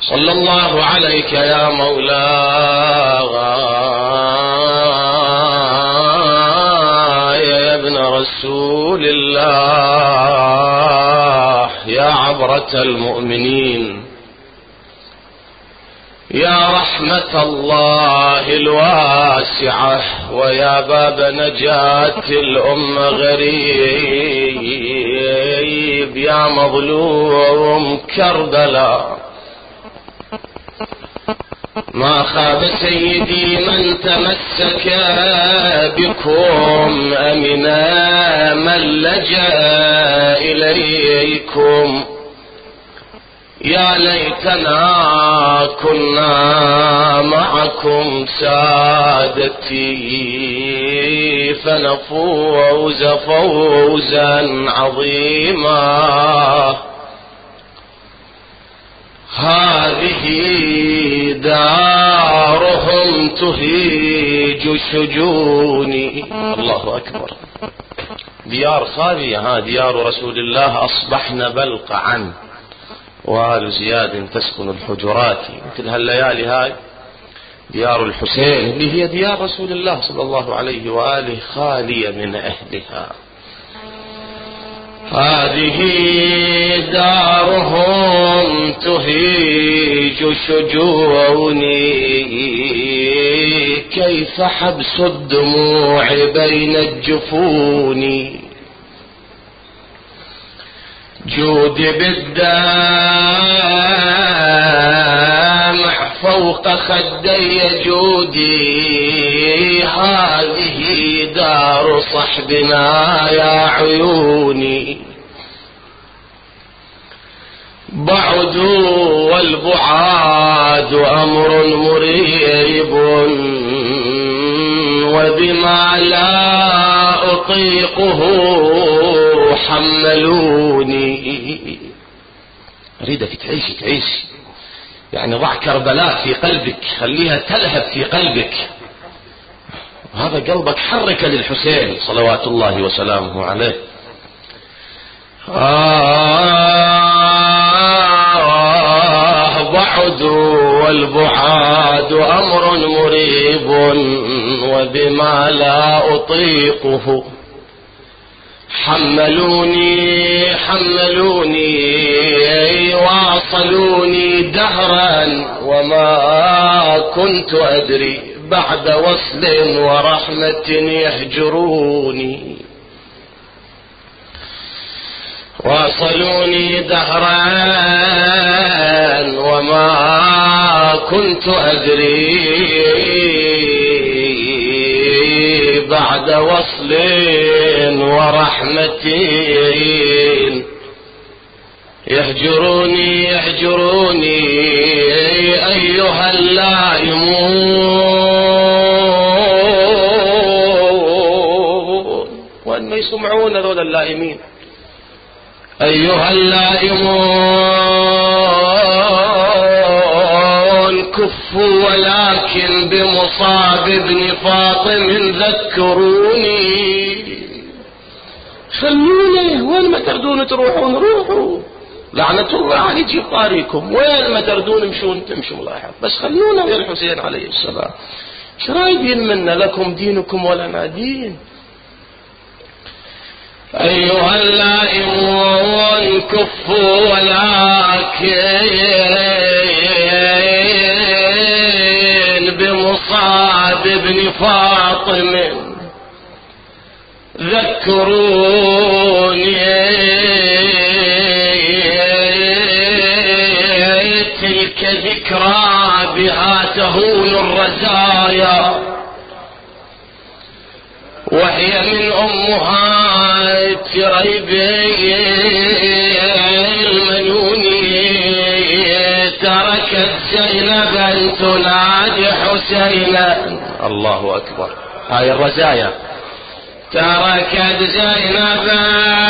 صلى الله عليك يا مولاي يا ابن رسول الله، يا عبرة المؤمنين، يا رحمة الله الواسعة، ويا باب نجاة الأمة غريب، يا مظلوم كربلاء. ما خاب سيدي من تمسك بكم، أمنا من لجأ إليكم. يا ليتنا كنا معكم سادتي، فنفوز فوزا عظيما. هذه دارهم تهيج شجوني. الله أكبر. ديار خالية، ها ديار رسول الله أصبحن بلقعا، وآل زياد تسكن الحجرات. مثل هالليالي هاي ديار الحسين اللي هي ديار رسول الله صلى الله عليه وآله خالية من أهلها. هذه دارهم تهيج شجوني، كيف حبس الدموع بين الجفون. جود بالدمع فوق خدي جودي، هذه دار صحبنا يا عيوني. بعد والبعاد أمر مريب، وبما لا أطيقه حملوني. أريدك تعيش يعني ضع كربلاء في قلبك، خليها تلهب في قلبك. وهذا قلبك حرك للحسين صلوات الله وسلامه عليه. بعد والبعاد أمر مريب، وبما لا أطيقه حملوني واصلوني دهرا، وما كنت أدري بعد وصل ورحمة يهجروني. واصلوني دهرا وما كنت أدري بعد وصل ورحمة يهجروني أيها اللائمون. وأن ما يسمعون ذول اللائمين. أيها اللائمون كفوا ولكن بمصاب ابن فاطم ذكروني. خلوني، وين ما تردون تروحون روحوا، لعنة الله على يجيب طاريكم، وين ما تردون امشون تمشوا لاحظ، بس خلونا ويا الحسين عليه السلام. ايش رايدين منا؟ لكم دينكم ولنا دين. أيها اللائمون كفوا ولكن بمصاب ابن فاطم ذكروني. تلك ذكرى بها تهون الرزايا، وهي من أمهات ريبي المنوني. تركت زينبا تنادي حسينا. الله أكبر. هاي الرزايا. تركت زينبا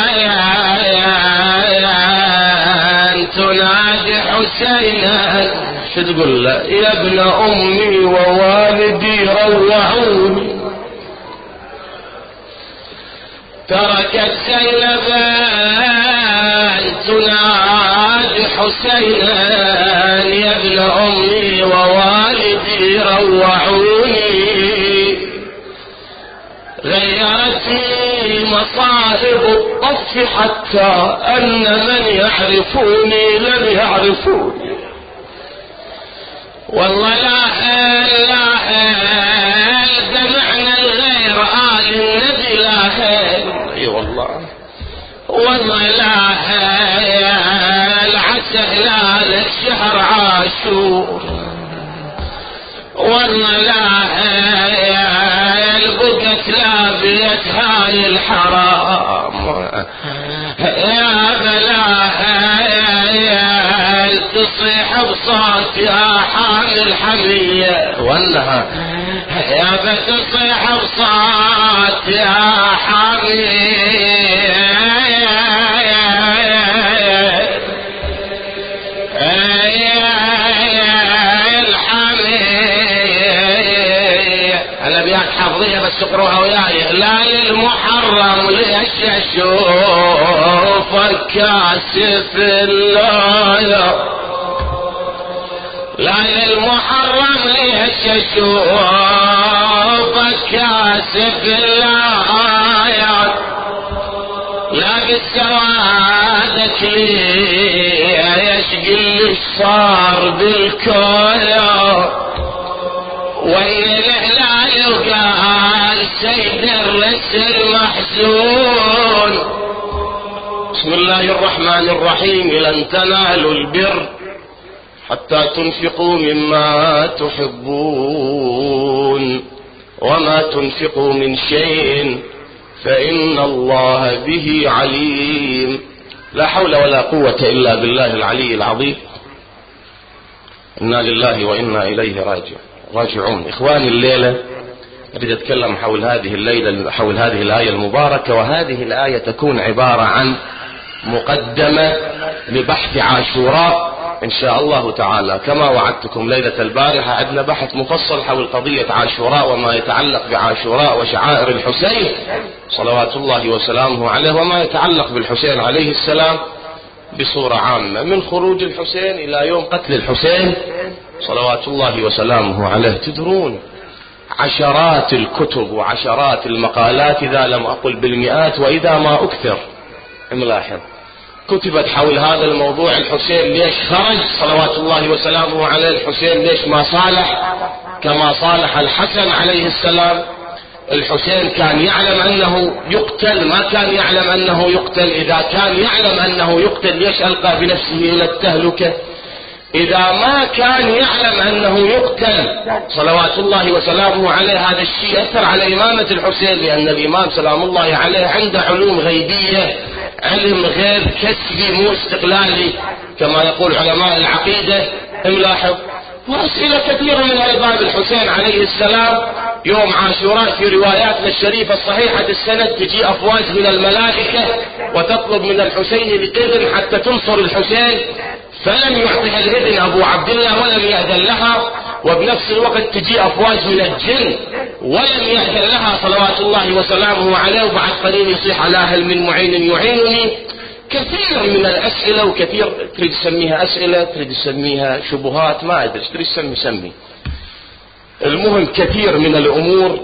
تنادي حسينا. شو تقول له؟ يا ابن أمي ووالدي روعوني. تركت زينبا تنادي حسينا حسينا يا ابن أمي ووالدي روعوني، غيرتني مصائب الطف حتى أن من يعرفوني لم يعرفوني. والله لا دمعنا الغير آل النبي لا اي والله لا العسل لا الشهر عاشور، والله لا البقت لا بيت هاي الحرام، يا بلاها تصيح بصوت يا حامل حمية، والله يا بتصيح بصوت يا حامل حافظيها بس اقروها وياي. لا للمحرم ليش اشوفك كاسف اللاية، لا للمحرم ليش اشوفك كاسف اللاية، لا بالسوادك ليش قل صار بالكوية، وين الهلال وقال سيد الرسل محزون. بسم الله الرحمن الرحيم. لن تنالوا البر حتى تنفقوا مما تحبون وما تنفقوا من شيء فإن الله به عليم. لا حول ولا قوة إلا بالله العلي العظيم. إنا لله وإنا إليه راجعون. إخواني، الليلة أريد أتكلم حول هذه الآية المباركة، وهذه الآية تكون عبارة عن مقدمة لبحث عاشوراء إن شاء الله تعالى. كما وعدتكم ليلة البارحة عندنا بحث مفصل حول قضية عاشوراء وما يتعلق بعاشوراء وشعائر الحسين صلوات الله وسلامه عليه، وما يتعلق بالحسين عليه السلام بصورة عامة، من خروج الحسين إلى يوم قتل الحسين صلوات الله وسلامه عليه. تدرون عشرات الكتب وعشرات المقالات، إذا لم أقل بالمئات وإذا ما أكثر، ملاحظ، كتبت حول هذا الموضوع. الحسين ليش خرج صلوات الله وسلامه عليه؟ الحسين ليش ما صالح كما صالح الحسن عليه السلام؟ الحسين كان يعلم أنه يقتل؟ ما كان يعلم أنه يقتل؟ إذا كان يعلم أنه يقتل ليش ألقى بنفسه إلى التهلكة؟ إذا ما كان يعلم أنه يقتل صلوات الله وسلامه عليه، هذا الشيء أثر على إمامة الحسين، لأن الإمام سلام الله عليه عنده علوم غيبية، علم غيب كسبي مو استقلالي كما يقول علماء العقيدة. ملاحظ، وأسئلة كثيرة من الباب. الحسين عليه السلام يوم عاشوراء في رواياتنا الشريفة الصحيحة السند تجي أفواج من الملائكة وتطلب من الحسين الإذن حتى تنصر الحسين، فلم يعطها الإذن أبو عبد الله ولم يأذن لها، وبنفس الوقت تجي أفواج من الجن ولم يأذن لها صلوات الله وسلامه عليه، وبعد قليل يصيح على هل من معين يعينني. كثير من الأسئلة، وكثير تريد تسميها أسئلة، تريد تسميها شبهات، ما أدري تريد تسمي. المهم كثير من الأمور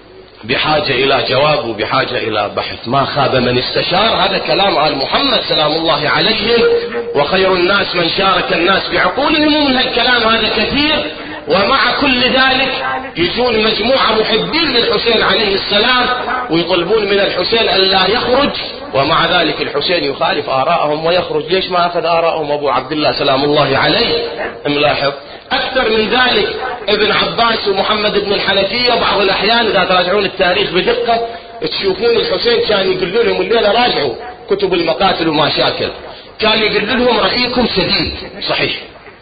بحاجة إلى جواب وبحاجة إلى بحث. ما خاب من استشار، هذا كلام آل محمد سلام الله عليهم، وخير الناس من شارك الناس بعقولهم. ومن هالكلام هذا كثير، ومع كل ذلك يجون مجموعة محبين للحسين عليه السلام ويطلبون من الحسين أن لا يخرج، ومع ذلك الحسين يخالف آراءهم ويخرج. ليش ما أخذ آراءهم أبو عبد الله سلام الله عليه؟ ملاحظ. أكثر من ذلك ابن عباس ومحمد بن الحنفية بعض الأحيان إذا تراجعون التاريخ بدقة تشوفون الحسين كان يقول لهم الليلة راجعوا كتب المقاتل ومشاكل، كان يقول لهم رأيكم سديد صحيح،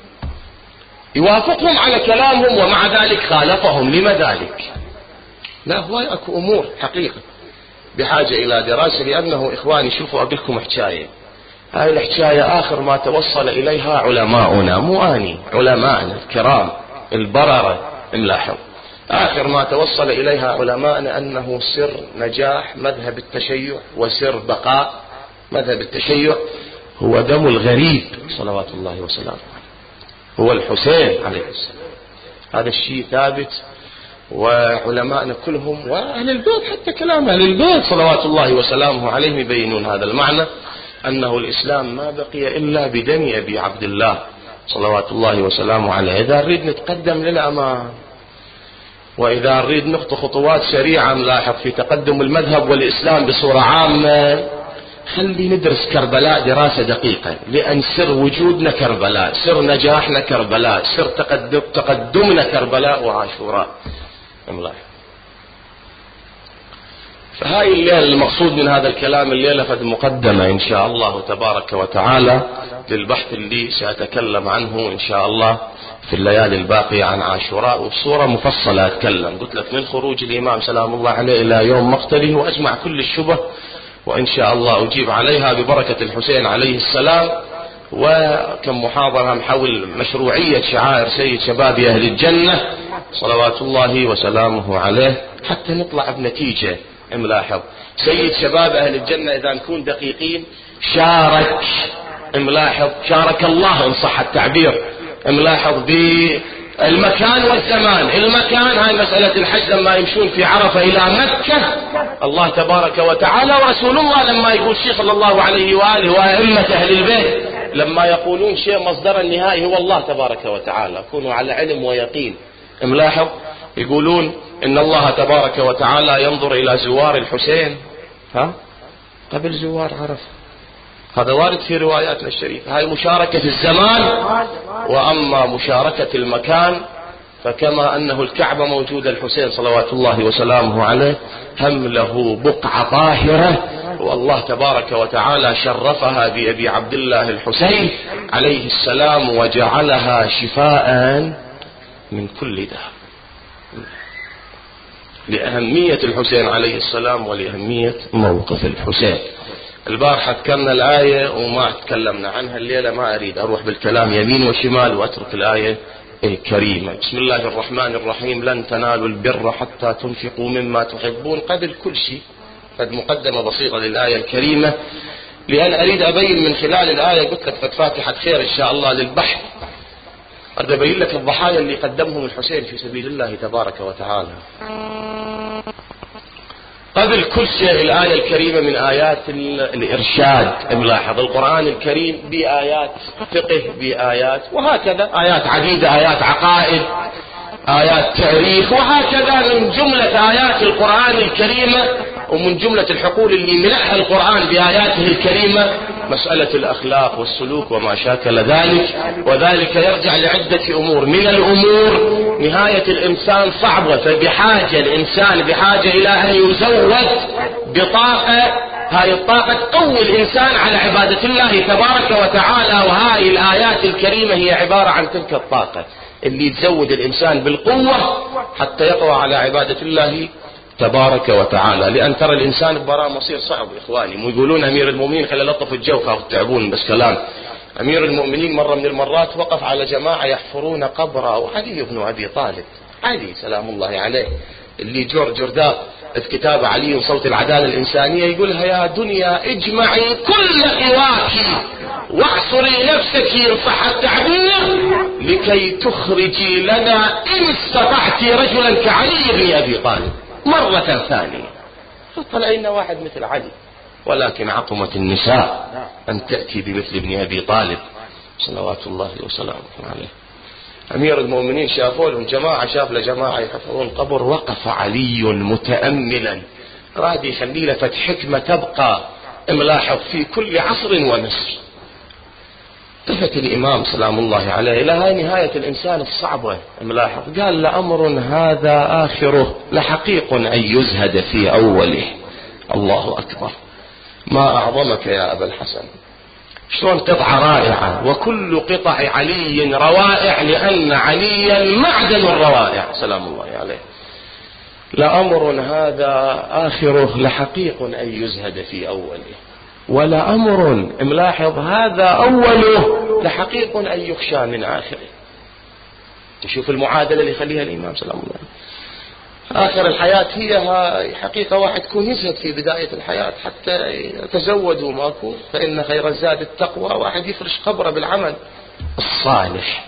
يوافقهم على كلامهم، ومع ذلك خالفهم. لما ذلك؟ لا، هو أكو أمور حقيقة بحاجة إلى دراسة. لأنه إخواني شوفوا أقولكم حكاية، هاي الحكاية آخر ما توصل إليها علماؤنا، مو أني، علماءنا الكرام البررة. ملاحظ، آخر ما توصل إليها علماءنا أنه سر نجاح مذهب التشيع وسر بقاء مذهب التشيع هو دم الغريب صلوات الله وسلامه، هو الحسين عليه السلام. هذا الشيء ثابت، وعلماءنا كلهم وأهل البيت حتى كلام أهل البيت صلوات الله وسلامه عليهم يبينون هذا المعنى، أنه الإسلام ما بقي إلا بدم أبي عبد الله صلوات الله وسلامه عليه. إذا نريد نتقدم للأمام، وإذا نريد نخطو خطوات سريعة نلاحظ في تقدم المذهب والإسلام بصورة عامة، خلي ندرس كربلاء دراسة دقيقة، لأن سر وجودنا كربلاء، سر نجاحنا كربلاء، سر تقدمنا كربلاء وعاشوراء. فهاي الليلة المقصود من هذا الكلام الليلة قد مقدمة إن شاء الله تبارك وتعالى للبحث اللي سأتكلم عنه إن شاء الله في الليالي الباقية عن عاشوراء، وبصورة مفصلة أتكلم. قلت لك من خروج الإمام سلام الله عليه إلى يوم مقتله، وأجمع كل الشبه وإن شاء الله أجيب عليها ببركة الحسين عليه السلام. وكم محاضرة حول مشروعية شعائر سيد شباب أهل الجنة صلوات الله وسلامه عليه، حتى نطلع بنتيجة. ملاحظ سيد شباب أهل الجنة إذا نكون دقيقين شارك، ملاحظ شارك الله إن صح التعبير، ملاحظ بالمكان والزمان. المكان هاي مسألة الحج لما يمشون في عرفة إلى مكة، الله تبارك وتعالى ورسول الله لما يقول شيء صلى الله عليه وآله وأئمة أهل البيت لما يقولون شيء مصدر النهائي هو الله تبارك وتعالى، كونوا على علم ويقين. ملاحظ يقولون إن الله تبارك وتعالى ينظر إلى زوار الحسين قبل زوار عرفة، هذا وارد في رواياتنا الشريفة. هاي مشاركة الزمان، وأما مشاركة المكان فكما أنه الكعبة موجودة الحسين صلوات الله وسلامه عليه هم له بقعة طاهرة، والله تبارك وتعالى شرفها بأبي عبد الله الحسين عليه السلام وجعلها شفاء من كل داء، لأهمية الحسين عليه السلام ولأهمية موقف الحسين. البارحة ذكرنا الآية وما تكلمنا عنها، الليلة ما أريد أروح بالكلام يمين وشمال وأترك الآية الكريمة. بسم الله الرحمن الرحيم. لن تنالوا البر حتى تنفقوا مما تحبون. قبل كل شيء قد مقدمة بسيطة للآية الكريمة، لأن أريد أبين من خلال الآية، قلت لك فاتحة خير إن شاء الله للبحث، قد أبين لك الضحايا اللي قدمهم الحسين في سبيل الله تبارك وتعالى. قبل كل شيء الآية الكريمة من آيات الإرشاد. ملاحظ القرآن الكريم بآيات فقه، بآيات وهكذا آيات عديدة، آيات عقائد، آيات تاريخ، وهكذا من جملة آيات القرآن الكريمة ومن جملة الحقول اللي ملأها القرآن بآياته الكريمة مسألة الأخلاق والسلوك وما شاكل ذلك. وذلك يرجع لعدة أمور. من الأمور نهاية الإنسان صعبة، فبحاجة الإنسان بحاجة إلى أن يزود بطاقة، هاي الطاقة تقوي الإنسان على عبادة الله تبارك وتعالى، وهاي الآيات الكريمة هي عبارة عن تلك الطاقة اللي تزود الإنسان بالقوة حتى يقوى على عبادة الله تبارك وتعالى. لأن ترى الإنسان براء مصير صعب إخواني. ويقولون أمير المؤمنين خلى لطف الجو خاف تعبون بس كلام. أمير المؤمنين مرة من المرات وقف على جماعة يحفرون قبره علي بن أبي طالب، علي سلام الله عليه، اللي جرداء في كتاب علي صوت العدالة الإنسانية يقولها يا دنيا اجمعي كل قواك واحصري نفسك إن صح التعبير لكي تخرجي لنا إن استطعت رجلا كعلي بن أبي طالب. مرة ثانية طلعنا واحد مثل علي، ولكن عقمت النساء أن تأتي بمثل ابن أبي طالب صلوات الله وسلامه عليه. أمير المؤمنين شافوا لهم جماعة، شاف لجماعة يحفرون قبر، وقف علي متأملا راد يخلي لفت حكمة تبقى ملاحظ في كل عصر ومصر. التفت الإمام سلام الله عليه إلى هاي نهاية الإنسان الصعبة ملاحظ، قال لأمر هذا آخره لحقيق أن يزهد في أوله. الله أكبر، ما أعظمك يا أبا الحسن. شلون قطعة رائعة، وكل قطع علي روائع لأن عليا معدن الروائع سلام الله عليه. لأمر هذا آخره لحقيق أن يزهد في أوله، ولا أمر ملاحظ هذا أوله لحقيق أن يخشى من آخره. تشوف المعادلة اللي يخليها الإمام سلام الله عليه. آخر الحياة هي حقيقة واحد يكون يزهد في بداية الحياة حتى يتزود وماكو، فإن خير الزاد التقوى، واحد يفرش قبره بالعمل الصالح.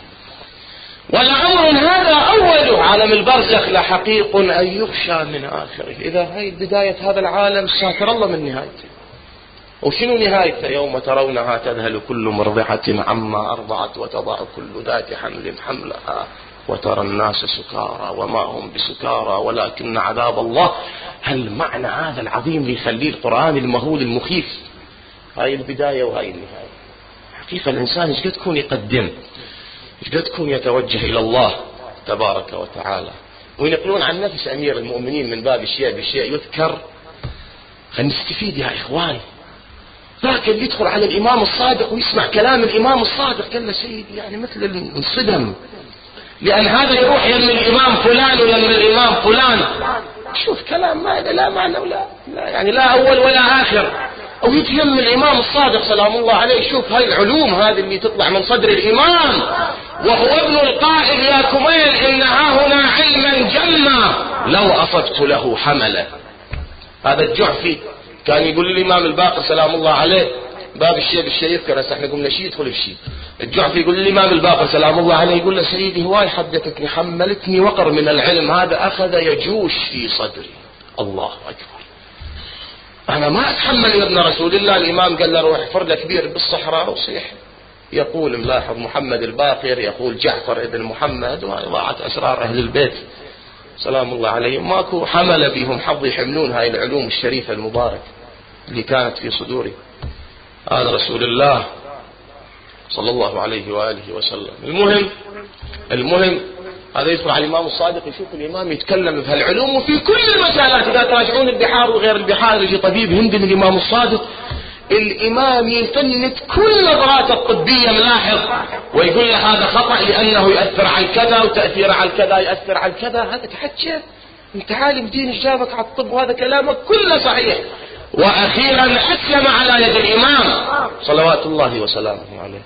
والأمر هذا أوله، عالم البرزخ لحقيق أن يخشى من آخره. إذا هي بداية هذا العالم ساتر الله من نهايته. وشنو نهايته؟ يوم ترونها تذهل كل مرضعة عما أرضعت وتضع كل ذات حمل حملها وترى الناس سكارى وما هم بسكارى ولكن عذاب الله. هل معنى هذا العظيم اللي يخليه القرآن المهول المخيف؟ هاي البداية وهاي النهاية. حقيقة الإنسان ايش قد تكون يقدم، ايش قد تكون يتوجه إلى الله تبارك وتعالى. وينقلون عن نفس أمير المؤمنين من باب الشيء بالشيء يذكر. خلينا نستفيد يا إخواني. ذاك اللي يدخل على الإمام الصادق ويسمع كلام الإمام الصادق قال له سيدي يعني مثل الانصدم، لأن هذا يروح يم الإمام فلان ويم الإمام فلان. شوف كلام ما لا معنى ولا لا يعني لا أول ولا آخر. أو يتيم الإمام الصادق سلام الله عليه. شوف هاي العلوم هذه اللي تطلع من صدر الإمام، وهو ابن القائل يا كميل إن ها هنا علما جما لو أصبت له حمله. هذا الجعفي كان يقول للإمام الباقر سلام الله عليه، باب الشيء بالشيء يذكر، هسه احنا قلنا شيء يدخل في شيء. الجعفي يقول للإمام الباقر سلام الله عليه، يقول له سيدي هواي حدثتني حملتني وقر من العلم، هذا أخذ يجوش في صدري. الله أكبر، أنا ما أتحمل يا ابن رسول الله. الإمام قال له روح فرد كبير بالصحراء وصيح يقول ملاحظ محمد الباقر يقول جعفر ابن محمد، وإضاعة أسرار أهل البيت سلام الله عليهم. ماكو حمل بهم حظ يحملون هاي العلوم الشريفة المباركة اللي كانت في صدوري. هذا رسول الله صلى الله عليه وآله وسلم. المهم هذا يدخل على الإمام الصادق يشوف الإمام يتكلم بهالعلوم وفي كل المسالات. إذا تراجعون البحار وغير البحار يجي طبيب هندي الإمام الصادق، الإمام يفند كل نظراته الطبية ملاحظ ويقول له هذا خطأ لأنه يؤثر على كذا وتأثير على كذا يؤثر على كذا. هذا تحكي انت عالم دين جابك على الطب وهذا كلامك كله صحيح. وأخيرا أسلم على يد الإمام صلوات الله وسلامه عليه.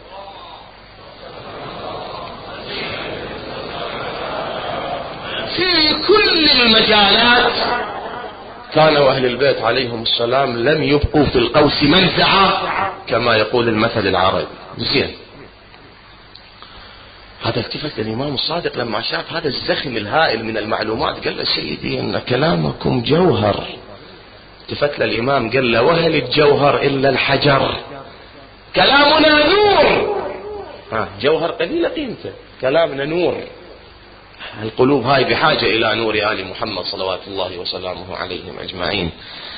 في كل المجالات كانوا أهل البيت عليهم السلام لم يبقوا في القوس منزعة كما يقول المثل العربي. زين، هذا التفت الإمام الصادق لما شاف هذا الزخم الهائل من المعلومات قال له سيدي إن كلامكم جوهر. التفت للإمام قال له وهل الجوهر إلا الحجر؟ كلامنا نور. جوهر قليل قيمته، كلامنا نور. القلوب هاي بحاجة إلى نور آل محمد صلوات الله وسلامه عليهم أجمعين.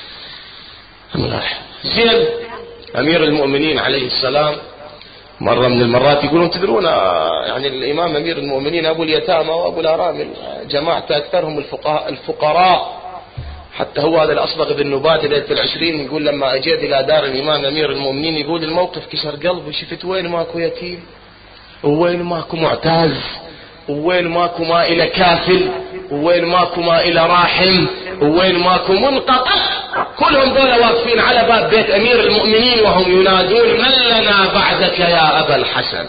زين، أمير المؤمنين عليه السلام مرة من المرات يقولون تدرون يعني الإمام أمير المؤمنين أبو اليتامى وأبو الأرامل جماعة أكثرهم الفقراء. حتى هو هذا الأصبغ بن نبات ليلة العشرين يقول لما أجيت إلى دار الإمام أمير المؤمنين يقول الموقف كسر قلبي. شفت وين ماكو يتيم، ووين ماكو معتاز، ووين ماكو ما إلى كافل، ووين ماكو ما إلى راحم، ووين ماكو منقطع. كلهم دول واقفين على باب بيت أمير المؤمنين وهم ينادون من لنا بعدك يا أبا الحسن.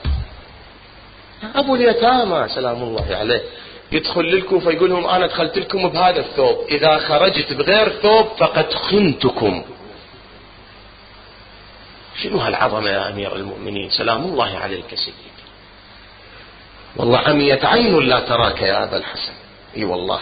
أبو اليتامى سلام الله عليه يدخل لكم فيقول لهم أنا دخلت لكم بهذا الثوب، إذا خرجت بغير ثوب فقد خنتكم. شنو هالعظمة يا أمير المؤمنين سلام الله عليك سيدي. والله عميت عين لا تراك يا أبا الحسن. اي والله.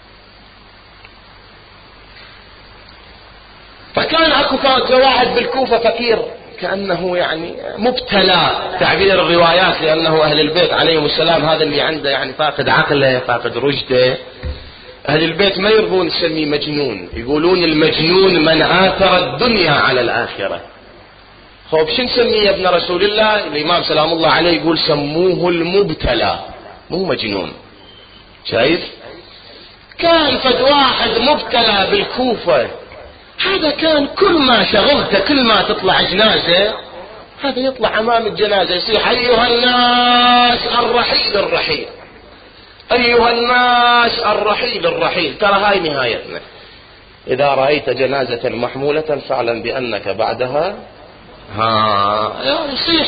فكان اكو واحد بالكوفة فقير كأنه يعني مبتلى تعبير الروايات، لأنه أهل البيت عليهم السلام هذا اللي عنده يعني فاقد عقله فاقد رشده. أهل البيت ما يرضون يسميه مجنون، يقولون المجنون من آثر الدنيا على الآخرة. خوف شو نسميه يا ابن رسول الله؟ الإمام سلام الله عليه يقول سموه المبتلى مو مجنون. شايف؟ كان فد واحد مبتلى بالكوفة، هذا كان كل ما شغلته كل ما تطلع جنازة هذا يطلع أمام الجنازة يصيح أيها الناس الرحيل الرحيل، أيها الناس الرحيل الرحيل. ترى هاي نهايتنا. إذا رأيت جنازة محمولة فاعلم بأنك بعدها يصيح.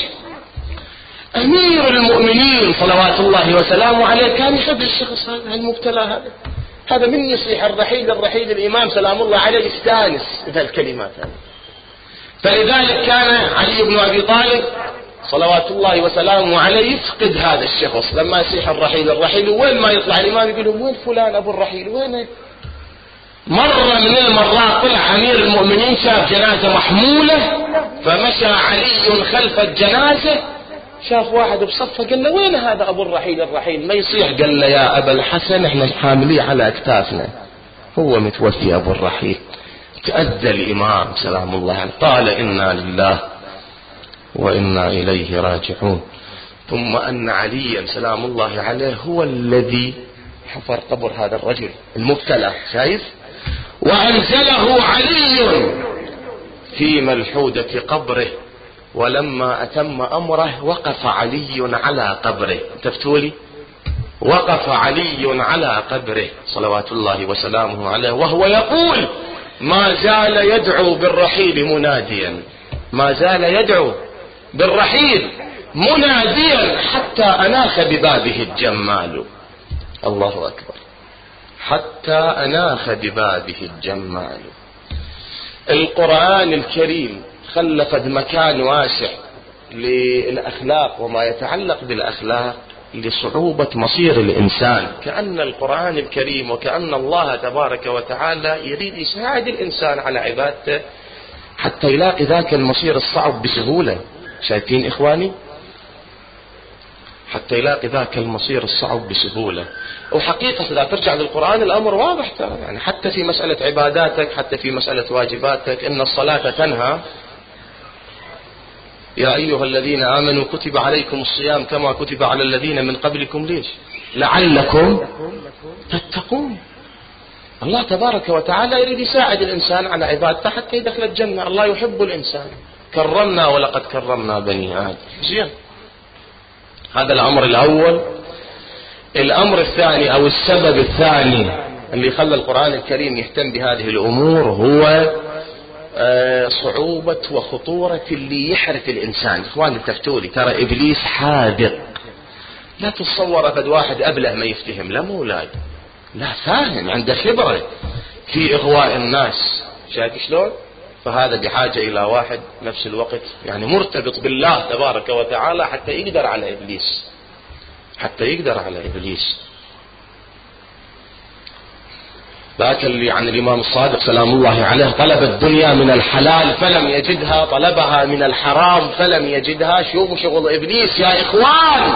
أمير المؤمنين صلوات الله وسلامه عليه كان يحب الشخص هذا المبتلى هذا، هذا من يصيح الرحيل الإمام سلام الله عليه استانس بهالكلمات الكلمات هذه. فلذلك كان علي بن أبي طالب صلوات الله وسلامه عليه يفقد هذا الشخص لما يصيح الرحيل، وين ما يطلع الإمام يقول وين فلان أبو الرحيل وينه. مرة من المرات طلع أمير المؤمنين شاف جنازة محمولة، فمشى علي خلف الجنازة، شاف واحد بصفه قال له وين هذا أبو الرحيل ما يصيح. قال له يا أبا الحسن احنا حامليه على أكتافنا، هو متوفي أبو الرحيل. تأذى الإمام سلام الله عليه، قال إنا لله وإنا إليه راجعون. ثم أن عليا سلام الله عليه هو الذي حفر قبر هذا الرجل المبتلى، شايف، وأنزله علي في ملحودة قبره، ولما أتم أمره وقف علي على قبره. تفتولي وقف علي على قبره صلوات الله وسلامه عليه، وهو يقول ما زال يدعو بالرحيل مناديا، ما زال يدعو بالرحيل مناديا حتى أناخ ببابه الجمال. الله أكبر، حتى أناخ ببابه الجمال. القرآن الكريم خلفت مكان واسع للأخلاق وما يتعلق بالأخلاق لصعوبة مصير الإنسان. كأن القرآن الكريم وكأن الله تبارك وتعالى يريد يساعد الإنسان على عبادته حتى يلاقي ذاك المصير الصعب بسهولة. شايفين إخواني؟ حتى يلاقي ذاك المصير الصعب بسهولة. وحقيقة إذا ترجع للقرآن الأمر واضح ترى، يعني حتى في مسألة عباداتك، حتى في مسألة واجباتك، إن الصلاة تنهى يا أيها الذين آمنوا كتب عليكم الصيام كما كتب على الذين من قبلكم، ليش؟ لعلكم تتقون. الله تبارك وتعالى يريد يساعد الإنسان على عبادته حتى يدخل الجنة. الله يحب الإنسان، كرمنا ولقد كرمنا بني آدم. زين، هذا الأمر الأول. الأمر الثاني أو السبب الثاني اللي خلى القرآن الكريم يهتم بهذه الأمور هو صعوبة وخطورة اللي يحرف الإنسان. إخواني تفتولي، ترى إبليس حاذق. لا تتصور أبد واحد أبله ما يفتهم، لا مولاد، لا فاهم، عنده خبرة في إغواء الناس. شايف شلون؟ فهذا بحاجة إلى واحد نفس الوقت يعني مرتبط بالله تبارك وتعالى حتى يقدر على إبليس، حتى يقدر على إبليس. ذاك اللي عن الإمام الصادق سلام الله عليه طلب الدنيا من الحلال فلم يجدها، طلبها من الحرام فلم يجدها. شوفوا شغل إبليس يا إخوان،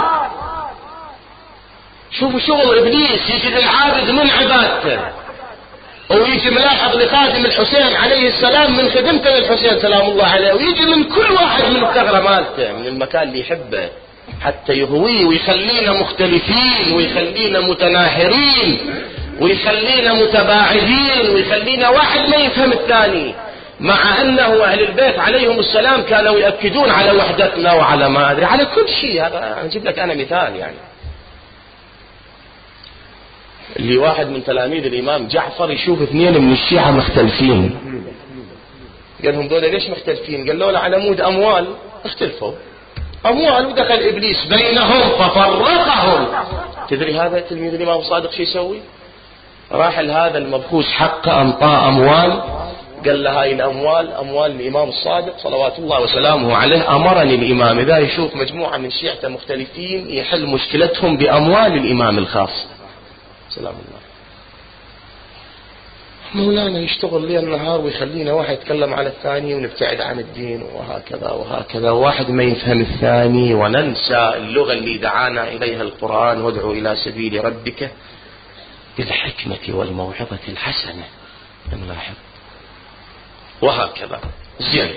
شوفوا شغل إبليس. يجد العابد من عبادته، ويجي ملاحظ لخادم الحسين عليه السلام من خدمته للحسين سلام الله عليه، ويجي من كل واحد من الثغرة مالته من المكان اللي يحبه حتى يهويه ويخلينا مختلفين ويخلينا متناحرين ويخلينا متباعدين ويخلينا واحد ما يفهم الثاني، مع أنه أهل البيت عليهم السلام كانوا يؤكدون على وحدتنا وعلى ما أدري على كل شيء. هذا أجيب لك أنا مثال يعني. اللي واحد من تلاميذ الإمام جعفر يشوف اثنين من الشيعة مختلفين، قال لهم دول ليش مختلفين؟ قال له على مود أموال اختلفوا أموال، ودخل إبليس بينهم ففرقهم. تدري هذا تلميذ الإمام الصادق شو يسوي؟ راح لهذا المبخوس حقه أنطاه أموال، قال له هاي الأموال أموال الإمام الصادق صلوات الله وسلامه عليه، أمرني الإمام إذا يشوف مجموعة من شيعته مختلفين يحل مشكلتهم بأموال الإمام الخاص سلام الله. مولانا يشتغل ليل نهار ويخلينا واحد يتكلم على الثاني ونبتعد عن الدين وهكذا وهكذا، واحد ما يفهم الثاني وننسى اللغة اللي دعانا إليها القرآن، وادعو إلى سبيل ربك بالحكمة والموعظة الحسنة، نلاحظ وهكذا. زين،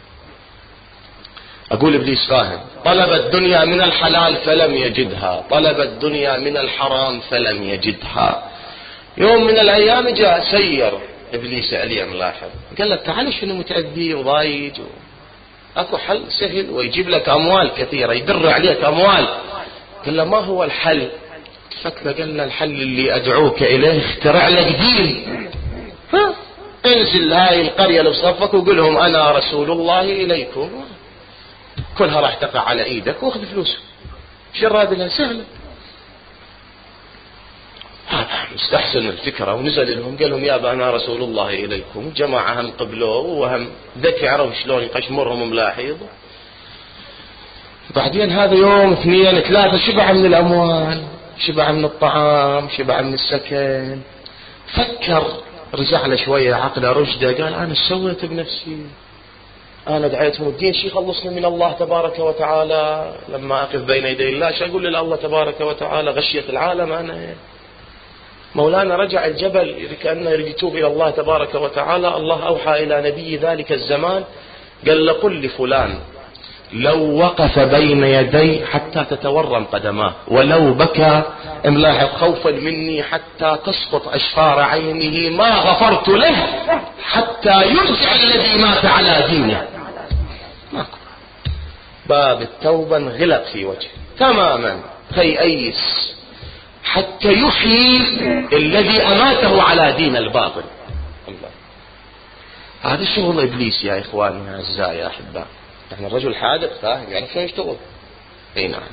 أقول إبليس فاهم. طلب الدنيا من الحلال فلم يجدها، طلب الدنيا من الحرام فلم يجدها. يوم من الأيام جاء سير إبليس عليه ملاحظ، قال لك تعال شنو متأذي وضايج أكو حل سهل ويجيب لك أموال كثيرة، يدر عليك أموال. قال له ما هو الحل؟ فكر، قال له الحل اللي أدعوك إليه، اخترع لك دين. انزل هاي القرية اللي بصفك وقل لهم أنا رسول الله إليكم، كلها راح تقع على إيدك واخذ فلوس. شو الراد لها؟ سهل. مستحسن الفكرة، ونزل لهم قال لهم يا أنا رسول الله إليكم. جماعة هم قبلوه وهم ذكي عرف شلون يقشمرهم ملاحظ. بعدين هذا يوم 2 3 شبع من الأموال، شبع من الطعام، شبع من السكن. فكر، رجع له شوية عقله رشده، قال أنا ايش سويت بنفسي؟ أنا دعيتهم الدين شي خلصني من الله تبارك وتعالى، لما أقف بين يدي الله شو أقول لله تبارك وتعالى؟ غشية العالم أنا. مولانا رجع الجبل كأنه يتوب إلى الله تبارك وتعالى. الله أوحى إلى نبي ذلك الزمان قال له قل لفلان لو وقف بين يدي حتى تتورم قدماه، ولو بكى املاحظ خوفا مني حتى تسقط أشفار عينه، ما غفرت له حتى يرجع الذي مات على دينه. باب التوبة انغلق في وجهه تماما، فيأيس حتى يحيي الذي أماته على دين الباطل. الله. هذا شغل إبليس يا إخواني أعزائي يا أحباء. نحن الرجل حاذق فاهم يعني شو يشتغل. اي نعم.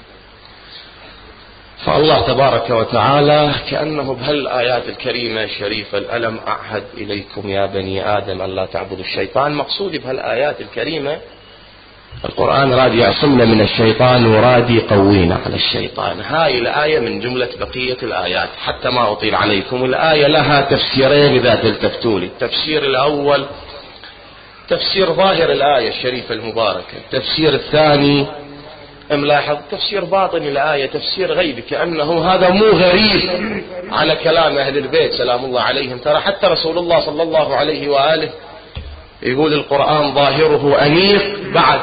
فالله تبارك وتعالى كأنه بهالآيات الكريمة الشريفة الألم أعهد إليكم يا بني آدم أن لا تعبدوا الشيطان. مقصود بهالآيات الكريمة القرآن راد يعصمنا من الشيطان وراد يقوينا على الشيطان. هاي الآية من جملة بقية الآيات. حتى ما أطيل عليكم، الآية لها تفسيرين إذا تلتفتوا لي. التفسير الأول تفسير ظاهر الآية الشريفة المباركة، التفسير الثاني ملاحظ تفسير باطن الآية، تفسير غيبي، كأنه هذا مو غريب على كلام أهل البيت سلام الله عليهم. ترى حتى رسول الله صلى الله عليه وآله يقول القرآن ظاهره أنيق بعد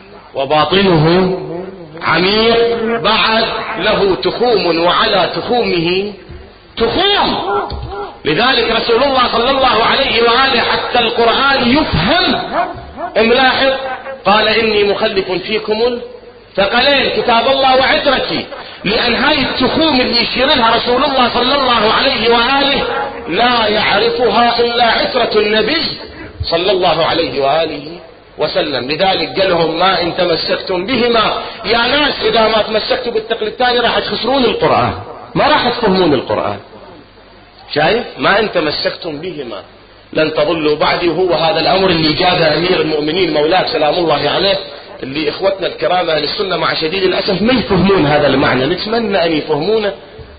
وباطنه عميق بعد، له تخوم وعلى تخومه تخوم. لذلك رسول الله صلى الله عليه وآله حتى القرآن يفهم ملاحظ قال إني مخلف فيكم ثقلين كتاب الله وعترتي، لأن هاي التخوم اللي يشير لها رسول الله صلى الله عليه وآله لا يعرفها إلا عترة النبي صلى الله عليه وآله وسلم. لذلك قال لهم ما إن تمسكتم بهما يا ناس إذا ما تمسكتوا بالتقليد الثاني راح تخسرون القرآن، ما راح تفهمون القرآن. شايف؟ ما إن تمسكتم بهما لن تضلوا بعدي. وهو هذا الأمر اللي جاء أمير المؤمنين مولاك سلام الله عليه، اللي إخوتنا الكرام أهل السنة مع شديد الأسف ما يفهمون هذا المعنى. نتمنى أن يفهمونه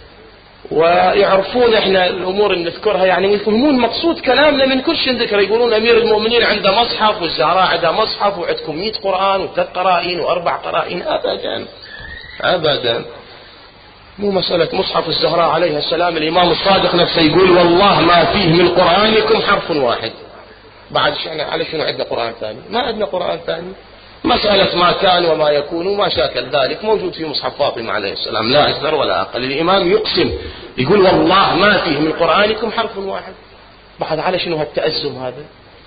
ويعرفون إحنا الأمور اللي نذكرها يعني، ويفهمون مقصود كلامنا من كل شيء ذكر. يقولون أمير المؤمنين عنده مصحف والزهراء عندها مصحف وعندكم 100 قرآن و3 قرائن و4 قرائن. أبدا أبدا، مو مسألة مصحف الزهراء عليها السلام. الإمام الصادق نفسه يقول والله ما فيه من قرآنكم حرف واحد. بعد على شنو عندنا قرآن ثاني؟ ما عندنا قرآن ثاني. مسألة ما كان وما يكون وما شاكل ذلك موجود في مصحف فاطمة عليه السلام لا أكثر ولا أقل. الإمام يقسم يقول والله ما فيه من قرآنكم حرف واحد. بعد على شنو هالتأزم هذا؟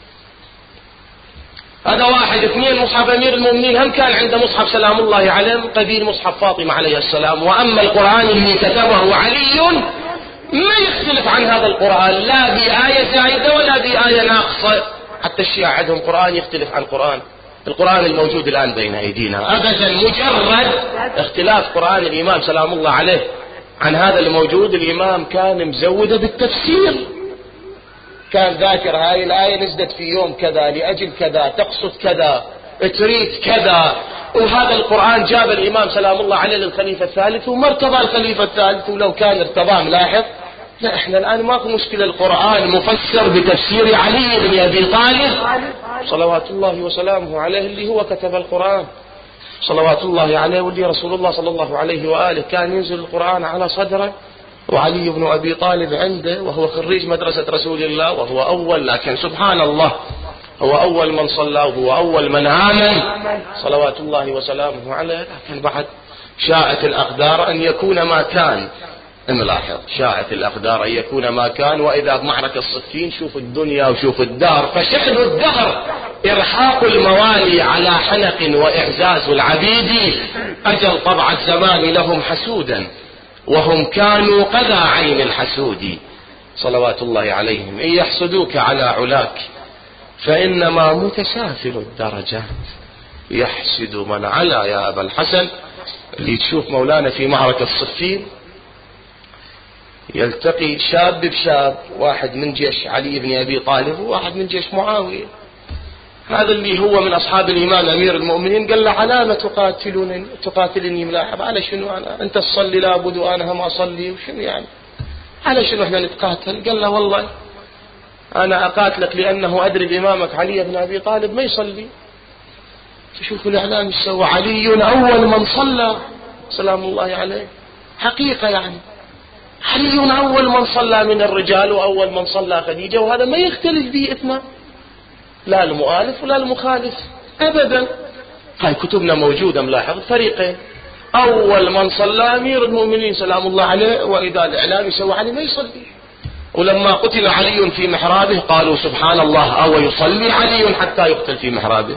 هذا واحد. اثنين، مصحف أمير المؤمنين هم كان عنده مصحف سلام الله عليه قبيل مصحف فاطمة عليه السلام. وأما القرآن اللي كتبه علي ما يختلف عن هذا القرآن لا بآية زائدة ولا بآية ناقصة. حتى الشيعة عندهم قرآن يختلف عن القرآن الموجود الآن بين أيدينا. أبدا، مجرد اختلاف قرآن الإمام سلام الله عليه عن هذا الموجود. الإمام كان مزوده بالتفسير، كان ذاكر هاي الآية نزلت في يوم كذا لأجل كذا تقصد كذا تريد كذا. وهذا القرآن جاب الإمام سلام الله عليه للخليفة الثالث وما ارتضى الخليفة الثالث، ولو كان ارتضاه ملاحظ. لا، احنا الآن ماكو مشكلة، القرآن مفسر بتفسير علي بن أبي طالب صلوات الله وسلامه عليه اللي هو كتب القرآن صلوات الله عليه، واللي رسول الله صلى الله عليه وآله كان ينزل القرآن على صدره، وعلي بن أبي طالب عنده وهو خريج مدرسة رسول الله، وهو أول، لكن سبحان الله هو أول من صلى وهو أول من آمن صلوات الله وسلامه عليه. لكن بعد شاءت الأقدار أن يكون ما كان. نلاحظ شاءت الأقدار أن يكون ما كان. وإذا معركة الصفين شوف الدنيا وشوف الدار. فشأن الدهر إرحاق الموالي على حنق وإعزاز العبيد. أجل طبع الزمان لهم حسودا وهم كانوا قذى عين الحسود صلوات الله عليهم. إن يحسدوك على علاك فإنما متسافل الدرجات يحسد من علا يا أبا الحسن. اللي تشوف مولانا في معركة الصفين يلتقي شاب بشاب، واحد من جيش علي بن أبي طالب وواحد من جيش معاوية. هذا اللي هو من أصحاب الإمام أمير المؤمنين قال له على ما تقاتلني ملاحظ، على شنو أنا أنت تصلي لابد وأنا هم أصلي وشنو يعني، على شنو إحنا نتقاتل؟ قال له والله أنا أقاتلك لأنه أدري بإمامك علي بن أبي طالب ما يصلي. تشوفوا الإعلام ايش سوى، علي أول من صلى سلام الله عليه، حقيقة يعني علي أول من صلى من الرجال وأول من صلى خديجة، وهذا ما يختلف به اثنان، لا المؤالف ولا المخالف أبدا. هاي كتبنا موجودة ملاحظ فريقين، أول من صلى أمير المؤمنين سلام الله عليه، وإذا الإعلام يسوى علي ما يصلي. ولما قتل علي في محرابه قالوا سبحان الله أو يصلي علي حتى يقتل في محرابه.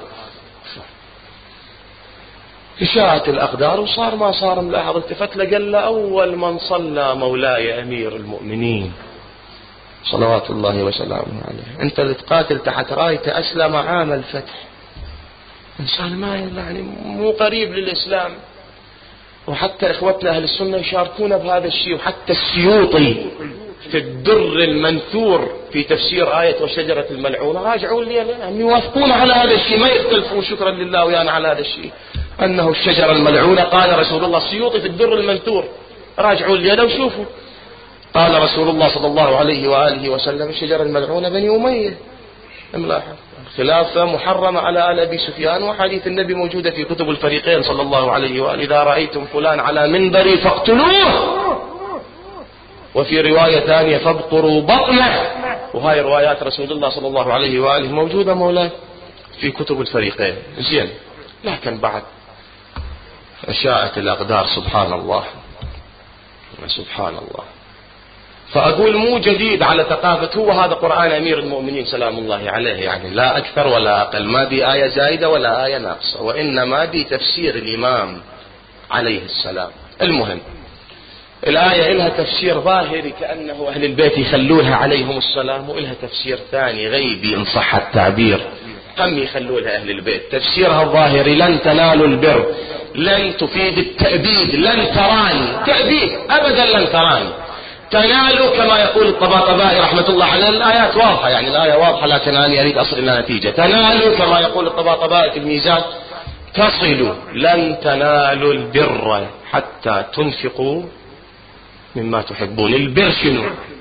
شاءت الأقدار وصار ما صار ملاحظ. التفت له قال له أول من صلى مولاي أمير المؤمنين صلوات الله وسلامه عليه، أنت اللي تقاتل تحت رايته أسلم عام الفتح، إنسان ما يعني مو قريب للإسلام. وحتى إخوتنا أهل السنة يشاركون بهذا الشيء، وحتى السيوطي في الدر المنثور في تفسير آية وشجرة الملعونة راجعون لي يعني يوافقون على هذا الشيء، ما يختلفون شكرا لله ويانا على هذا الشيء أنه الشجرة الملعونة. قال رسول الله السيوطي في الدر المنثور، راجعون لي لو شوفوا، قال رسول الله صلى الله عليه وآله وسلم الشجرة الملعونة بني أمية. ملاحظ الخلافة محرمة على آل أبي سفيان، وحديث النبي موجودة في كتب الفريقين صلى الله عليه وآله، إذا رأيتم فلان على منبري فاقتلوه، وفي رواية ثانية فابقروا بطنه. وهاي روايات رسول الله صلى الله عليه وآله موجودة مولاي في كتب الفريقين. زين، لكن بعد أشاءت الأقدار سبحان الله سبحان الله. فأقول مو جديد على ثقافة، هو هذا قرآن أمير المؤمنين سلام الله عليه، يعني لا أكثر ولا أقل، ما بي آية زائدة ولا آية ناقصة، وإنما بي تفسير الإمام عليه السلام. المهم الآية إلها تفسير ظاهري كأنه أهل البيت يخلونها عليهم السلام، وإلها تفسير ثاني غيبي إن صح التعبير، هم يخلونها أهل البيت. تفسيرها الظاهري لن تنالوا البر، لن تفيد التأبيد، لن تراني تأبيد أبدا، لن تراني. تنالوا كما يقول الطباطبائي رحمة الله عليه، الآيات واضحة يعني الآية واضحة، لكن أنا أريد أصل إلى نتيجة. تنالوا كما يقول الطباطبائي في الميزان، تصلوا لن تنالوا البر حتى تنفقوا مما تحبون. البر شنو؟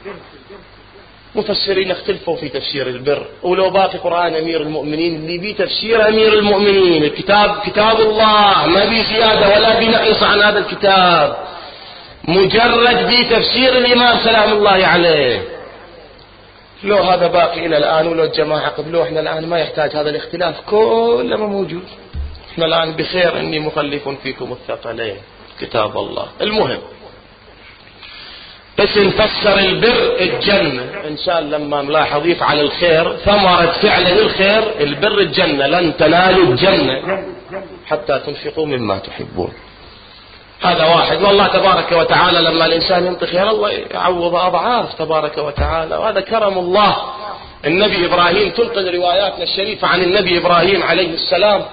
مفسرين اختلفوا في تفسير البر، ولو باقي قرآن أمير المؤمنين اللي بيه تفسير أمير المؤمنين، الكتاب كتاب الله ما بيه زيادة ولا بيه نقص عن هذا الكتاب، مجرد بتفسير الإمام سلام الله عليه. لو هذا باقي إلى الآن، ولو الجماعة قبلوه، احنا الآن ما يحتاج هذا الاختلاف، كله ما موجود، احنا الآن بخير. إني مخلف فيكم الثقلين كتاب الله. المهم بس نفسر البر الجنة. إنسان لما ملاحظ يفعل الخير، ثمرة فعله الخير البر الجنة، لن تنالوا الجنة حتى تنفقوا مما تحبون. هذا واحد. والله تبارك وتعالى لما الإنسان ينطق خير الله يعوض أضعاف تبارك وتعالى، وهذا كرم الله. النبي إبراهيم تنقل رواياتنا الشريفة عن النبي إبراهيم عليه السلام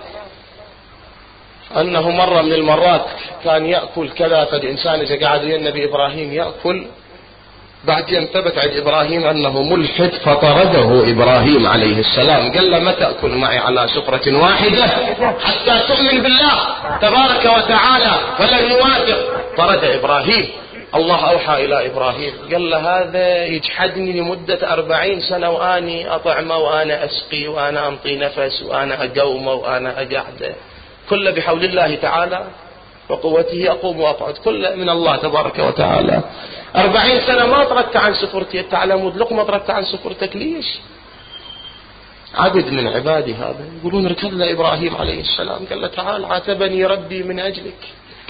أنه مرة من المرات كان يأكل كذا، فالإنسان إذا قاعد ويا النبي إبراهيم يأكل، بعدين ثبت عند إبراهيم أنه ملحد، فطرده إبراهيم عليه السلام، قال له ما تأكل معي على سفرة واحدة حتى تؤمن بالله تبارك وتعالى، فلن يوافق. طرد إبراهيم. الله أوحى إلى إبراهيم قال له هذا يجحدني لمدة 40 سنة، وأني أطعمه وأنا أسقي وأنا أنطي نفس وأنا أقومه وأنا أقعده، كل بحول الله تعالى وقوته أقوم وأقعد، كل من الله تبارك وتعالى. 40 سنة ما طردت عن سفرتي، تعلمون لقمة طردت عن سفرتك ليش؟ عبد من عبادي هذا. يقولون ركض له إبراهيم عليه السلام قال له تعال عاتبني ربي من أجلك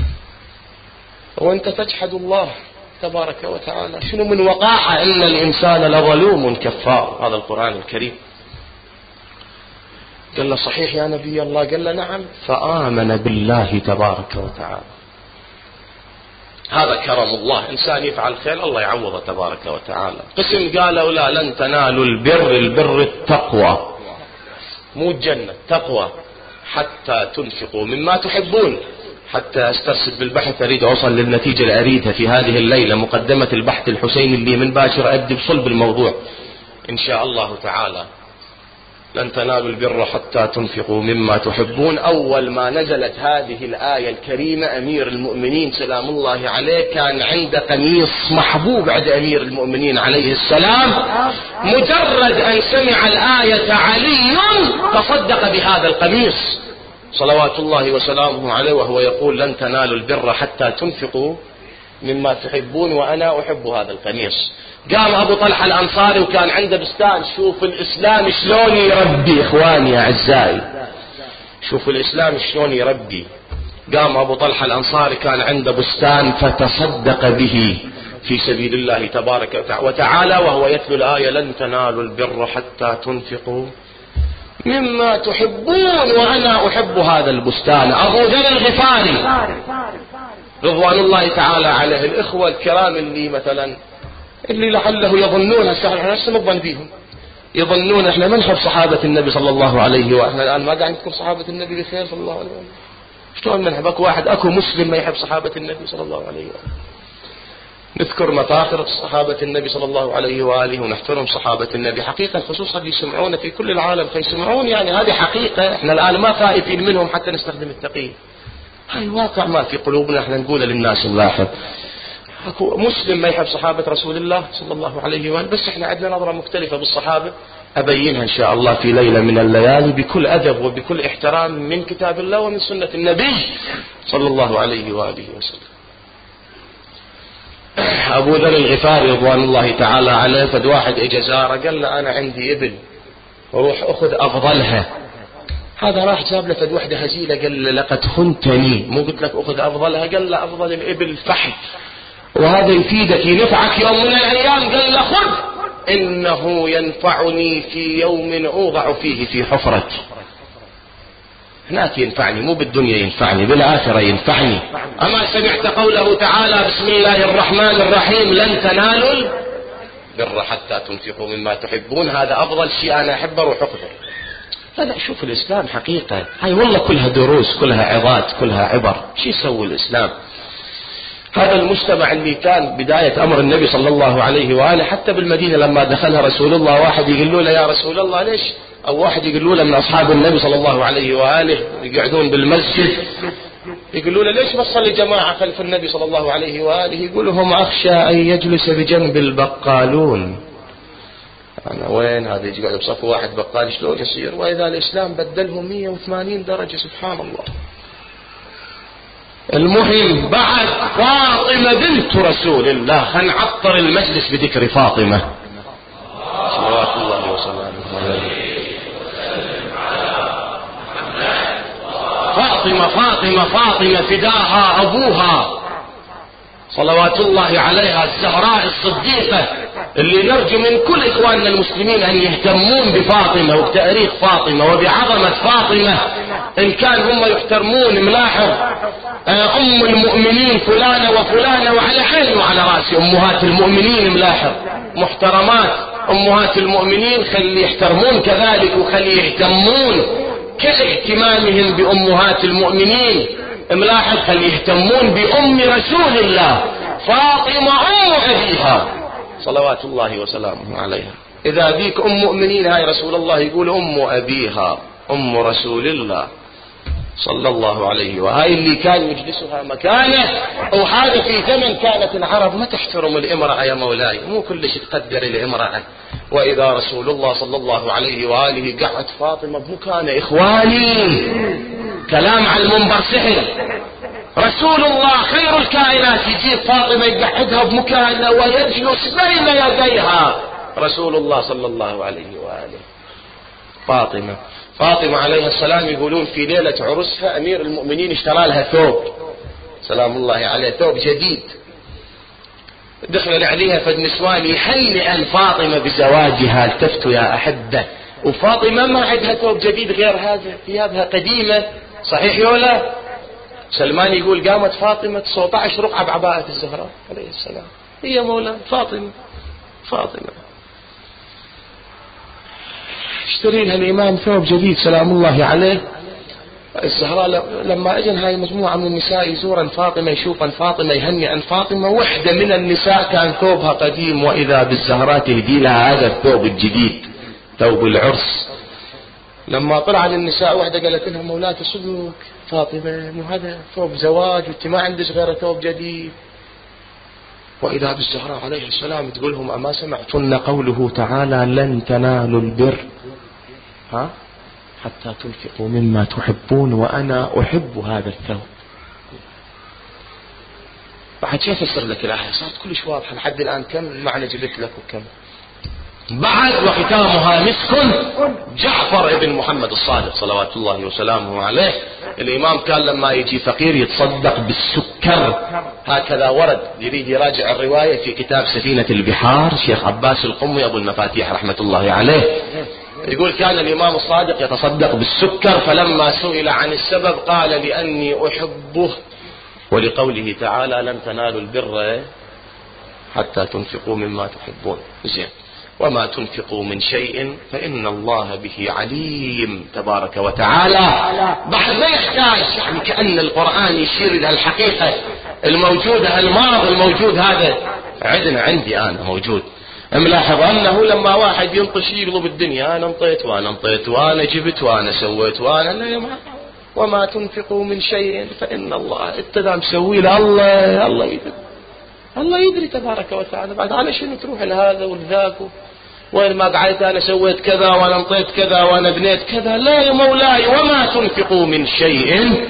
وأنت تجحد الله تبارك وتعالى. شنو من وقاحة إن الإنسان لظلوم كفار. هذا القرآن الكريم. قال له صحيح يا نبي الله؟ قال له نعم. فآمن بالله تبارك وتعالى. هذا كرم الله. إنسان يفعل خير الله يعوضه تبارك وتعالى. قسم قالوا لا لن تنالوا البر، البر التقوى مو الجنة، التقوى، حتى تنفقوا مما تحبون، حتى استرسل بالبحث، اريد اوصل للنتيجة اللي اريدها في هذه الليلة. مقدمة البحث الحسيني اللي من باشر ابدي بصلب الموضوع ان شاء الله تعالى. لن تنالوا البر حتى تنفقوا مما تحبون. اول ما نزلت هذه الآية الكريمة امير المؤمنين سلام الله عليه كان عنده قميص محبوب عند امير المؤمنين عليه السلام. مجرد ان سمع الآية علي تصدق بهذا القميص صلوات الله وسلامه عليه، وهو يقول لن تنالوا البر حتى تنفقوا مما تحبون وانا احب هذا القميص. قام ابو طلحة الانصاري وكان عنده بستان. شوف الاسلام شلون يربي اخواني اعزائي، شوف الاسلام شلون يربي. قام ابو طلحة الانصاري كان عنده بستان فتصدق به في سبيل الله تبارك وتعالى وهو يتلو الآية لن تنالوا البر حتى تنفقوا مما تحبون وانا احب هذا البستان. ابو ذر الغفاري رضوان الله تعالى عليه. الاخوة الكرام اللي مثلا اللي لعله يظنون احنا لسه نظن بيهم، يظنون احنا ما نحب صحابة النبي صلى الله عليه واحنا الان ما قاعد نذكر صحابة النبي بخير صلى الله عليه وسلم. شلون ما نحب؟ اكو مسلم ما يحب صحابة النبي صلى الله عليه وآله. نذكر مفاخر صحابة النبي صلى الله عليه وآله ونحترم صحابة النبي حقيقة، خصوصا اللي يسمعون في كل العالم فيسمعون، يعني هذه حقيقة. احنا الآن ما خائفين منهم حتى نستخدم التقية. هاي واقع ما في قلوبنا احنا نقوله للناس نلاحظ. اكو مسلم ما يحب صحابة رسول الله صلى الله عليه وآله، بس احنا عندنا نظرة مختلفة بالصحابة أبينها إن شاء الله في ليلة من الليالي بكل أدب وبكل احترام من كتاب الله ومن سنة النبي صلى الله عليه وآله وسلم. أبو ذر الغفاري رضوان الله تعالى عليه فد واحد اجى زاره قال له أنا عندي إبل وروح أخذ أفضلها. هذا راح جاب له فد وحدة هزيلة قال له لقد خنتني، مو قلت لك أخذ أفضلها؟ قال له أفضل الإبل الفحل وهذا يفيدك ينفعك يوم من الأيام. قال له خذ إنه ينفعني في يوم أوضع فيه في حفرتي. هناك ينفعني، مو بالدنيا ينفعني، بالآخرة ينفعني. أما سمعت قوله تعالى بسم الله الرحمن الرحيم لن تنالوا البر حتى تنفقوا مما تحبون، هذا أفضل شيء أنا أحب أروح أخذه. لا شوف الإسلام حقيقة هاي والله كلها دروس كلها عظات كلها عبر. شو يسوي الإسلام؟ هذا المجتمع اللي كان بداية أمر النبي صلى الله عليه وآله حتى بالمدينة لما دخلها رسول الله واحد يقول له يا رسول الله ليش، أو واحد يقول له من أصحاب النبي صلى الله عليه وآله يقعدون بالمسجد يقولوا له ليش بصلي جماعة خلف النبي صلى الله عليه وآله؟ يقول لهم أخشى أن يجلس بجنب البقالون. أنا وين هذا يجي يقعد بصف واحد بقال شلون يصير؟ وإذا الإسلام بدلهم 180 درجة سبحان الله. المهم بعد فاطمة بنت رسول الله هنعطر المجلس بذكر فاطمة صلوات الله وسلامه عليه. فاطمة فداها أبوها صلوات الله عليها الزهراء الصديقة اللي نرجو من كل إخواننا المسلمين أن يهتمون بفاطمة وبتاريخ فاطمة وبعظمة فاطمة. إن كان هم يحترمون ملاحظ أم المؤمنين فلانة وفلانة وعلى عيني وعلى رأسي أمهات المؤمنين ملاحظ محترمات أمهات المؤمنين، خلي يحترمون كذلك وخلي يهتمون كاهتمامهم بأمهات المؤمنين ملاحظ خلي يهتمون بأم رسول الله فاطمة أم أبيها صلوات الله وسلامه عليها. إذا ذيك أم مؤمنين هاي رسول الله يقول أم أبيها أم رسول الله صلى الله عليه، وهاي اللي كان يجلسها مكانه. وهذا في زمن كانت العرب ما تحترم الامرأة يا مولاي، مو كل شيء تقدر الامرأة. وإذا رسول الله صلى الله عليه وآله قعد فاطمة بمكانه إخواني كلام على المنبر سحر. رسول الله خير الكائنات يجيب فاطمة يقعدها بمكانه ويجلس بين يديها رسول الله صلى الله عليه وآله. فاطمة عليها السلام يقولون في ليلة عرسها أمير المؤمنين اشترى لها ثوب سلام الله عليه، ثوب جديد. دخل عليها فد نسوان يهنئن فاطمة بزواجها. التفتوا يا أحبة، وفاطمة ما عندها ثوب جديد غير هذا، ثيابها قديمة صحيح يولا؟ سلمان يقول قامت فاطمة 19 رقعة بعباءة الزهراء عليه السلام. هي مولا فاطمة اشتري لها الإمام ثوب جديد سلام الله عليه. الزهراء لما اجن هاي مجموعة من النساء يزورن فاطمة، يشوفن فاطمة، يهني عن فاطمة، وحدة من النساء كان ثوبها قديم، وإذا بالزهراء تهدي لها هذا الثوب الجديد، ثوب العرس. لما طلع للنساء واحدة قالت لها مولاك صدق فاطمة، مو هذا ثوب زواج وانت ما عندك غير ثوب جديد. وإذا بالزهراء عليه السلام تقولهم أما سمعتن قوله تعالى لن تنالوا البر حتى تنفقوا مما تحبون وأنا أحب هذا الثوب. بعد شو أفسر لك الآية؟ صارت كلش واضحة لحد الآن. كم معنى جبت لك وكم بعد. وختامها مسك جعفر ابن محمد الصادق صلوات الله وسلامه عليه. الإمام كان لما يجي فقير يتصدق بالسكر، هكذا ورد. يريد يراجع الرواية في كتاب سفينة البحار، شيخ عباس القمي أبو المفاتيح رحمة الله عليه، يقول كان الإمام الصادق يتصدق بالسكر، فلما سئل عن السبب قال لأني أحبه، ولقوله تعالى لن تنالوا البر حتى تنفقوا مما تحبون. زين. وما تنفقوا من شيء فإن الله به عليم تبارك وتعالى. بعد ما يحتاج، يعني كأن القرآن يشير إلى الحقيقة الموجودة، الماضي الموجود هذا عندي أنا موجود. ملاحظ أنه لما واحد ينطش يقلب الدنيا، أنا انطيت وأنا انطيت وأنا جبت وأنا سويت وأنا لا، وما تنفقوا من شيء فإن الله ابتدى مسوي له الله يدري، الله يدري تبارك وتعالى. بعد على شنو تروح لهذا ولذاك؟ وين ما قعدت أنا سويت كذا وأنا انطيت كذا وأنا بنيت كذا. لا يا مولاي، وما تنفقوا من شيء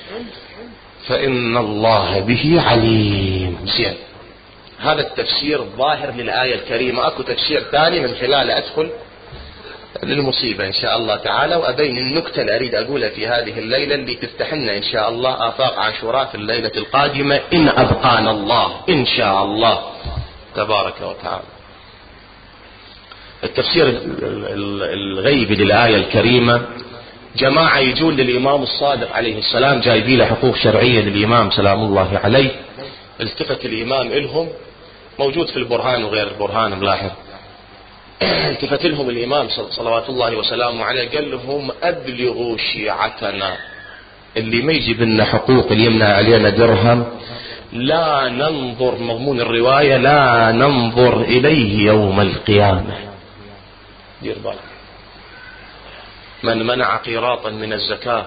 فإن الله به عليم. زين. هذا التفسير الظاهر للآية الكريمة. أكو تفسير ثاني من خلاله أدخل للمصيبة إن شاء الله تعالى، وأبين النكتة اللي أريد أقولها في هذه الليلة اللي تفتح لنا إن شاء الله آفاق عاشوراء في الليلة القادمة إن أبقانا الله إن شاء الله تبارك وتعالى. التفسير الغيبي للآية الكريمة، جماعة يجون للإمام الصادق عليه السلام جايبين له حقوق شرعية للإمام سلام الله عليه. التفت الإمام إلهم، موجود في البرهان وغير البرهان ملاحظ. التفت لهم الإمام صلوات الله وسلامه عليه قال لهم أبلغوا شيعتنا اللي ما يجيب لنا حقوق اللي يمنع علينا درهم لا ننظر، مضمون الرواية لا ننظر إليه يوم القيامة. دير بالك، من منع قيراطا من الزكاة،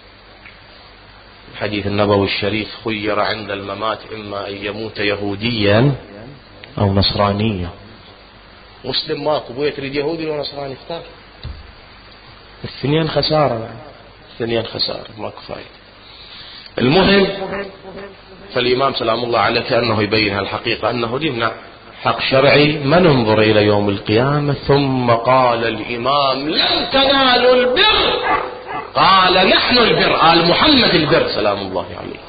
الحديث النبوي الشريف خير عند الممات إما أن يموت يهوديا أو نصرانيا. مسلم ماكو، بويا تريد يهودي ولا نصراني؟ اختار. الاثنين خسارة، الاثنين خسارة، ماكو فايدة. المهم، فالإمام سلام الله عليه كأنه يبين الحقيقة أنه يمنع حق شرعي ما ننظر إلى يوم القيامة. ثم قال الإمام لن تنالوا البر، قال نحن البر، قال محمد البر سلام الله عليه.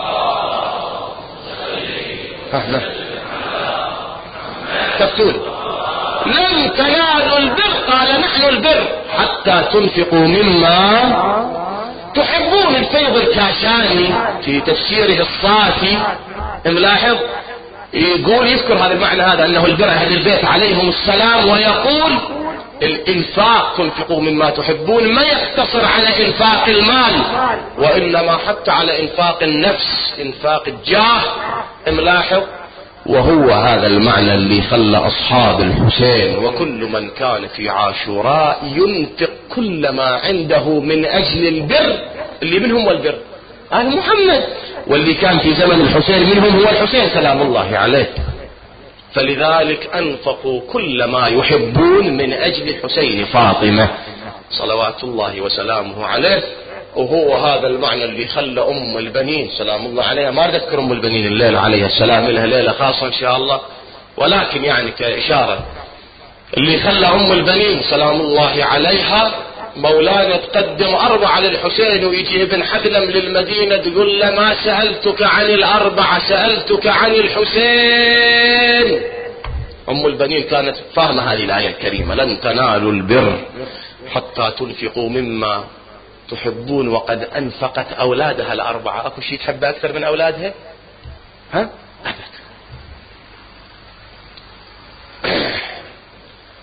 كفتول لن تنالوا البر، قال نحن البر حتى تنفقوا مما تحبون. الفيض الكاشاني في تفسيره الصافي ملاحظ يقول، يذكر هذا المعنى هذا أنه البر أهل البيت عليهم السلام، ويقول الإنفاق تنفقوا مما تحبون ما يقتصر على إنفاق المال، وإنما حتى على إنفاق النفس، إنفاق الجاه. ملاحظ، وهو هذا المعنى اللي خلى أصحاب الحسين وكل من كان في عاشوراء ينفق كل ما عنده من أجل البر. اللي منهم والبر آل محمد، واللي كان في زمن الحسين منهم هو الحسين سلام الله عليه. فلذلك أنفقوا كل ما يحبون من أجل الحسين فاطمة صلوات الله وسلامه عليه. وهو هذا المعنى اللي خلى أم البنين سلام الله عليها، ما أذكر أم البنين الليلة عليها السلام، لها ليلة خاصة إن شاء الله، ولكن يعني كإشارة، اللي خلى أم البنين سلام الله عليها مولانا تقدم 4 للحسين، ويجي ابن حدلم للمدينة تقول له ما سألتك عن 4 سألتك عن الحسين. أم البنين كانت فاهمة هذه الآية الكريمة لن تنالوا البر حتى تنفقوا مما تحبون، وقد أنفقت أولادها 4. أكو شيء تحب أكثر من أولادها؟ ها؟ أبدا.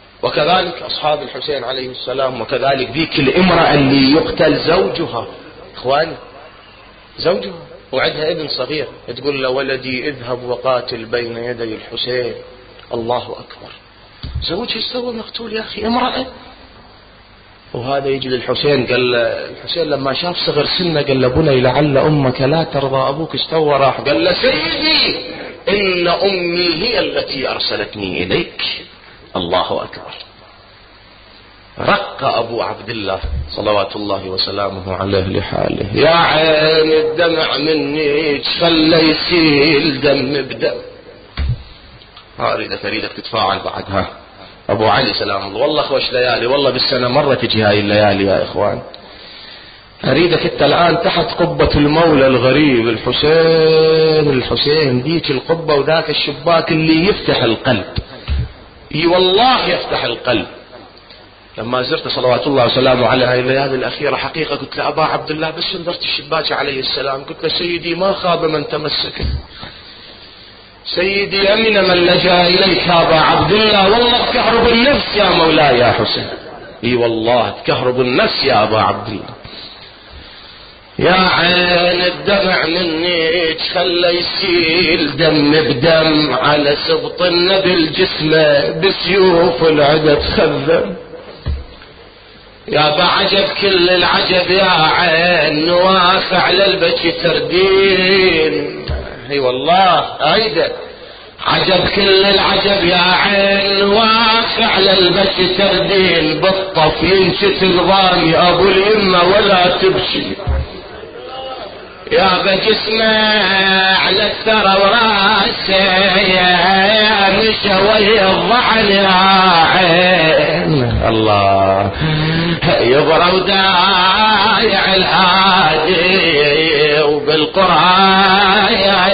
وكذلك أصحاب الحسين عليه السلام، وكذلك ذيك الامرأة اللي يقتل زوجها إخواني زوجها وعندها ابن صغير، تقول له ولدي اذهب وقاتل بين يدي الحسين. الله أكبر. زوجها يسوي مقتول يا أخي، امرأة. وهذا يجي للحسين، قال له الحسين لما شاف صغر سنه قال له بني لعل أمك لا ترضى، أبوك استوى راح. قال له سيدي إن أمي هي التي أرسلتني إليك. الله أكبر. رق أبو عبد الله صلوات الله وسلامه عليه لحاله. يا عين الدمع مني خلى يسيل دم بدم. أريدك تتفاعل بعدها. أبو علي سلام الله، والله خوش ليالي، والله بالسنة مرة تجي هاي الليالي يا إخوان. أريدك أنت الآن تحت قبة المولى الغريب الحسين ديك القبة وذاك الشباك اللي يفتح القلب، والله يفتح القلب. لما زرت صلوات الله وسلامه على هاي الليالي الأخيرة حقيقة قلت له أبا عبد الله بس نظرت الشباك عليه السلام، قلت له سيدي ما خاب من تمسك، سيدي أمن من لجأ إليك أبا عبد الله. والله تكهرب النفس يا مولاي يا حسين، اي والله تكهرب النفس يا أبا عبد الله. يا عين الدمع منك خلى يسيل دم بدم، على سبط النبي الجسمة بسيوف العدا تخذم. يا بعجب كل العجب يا عين نوافع على البكي تردين. اي والله ايده عجب كل العجب يا عين نوافع على البكي تردين. بالطف ينشت الضامي ابو اليمه ولا تبكي. يا بجسمه على الثرى وراسه يا مشوي الضحن يا عين. الله يبرى ودايع الهادي وبالقرآن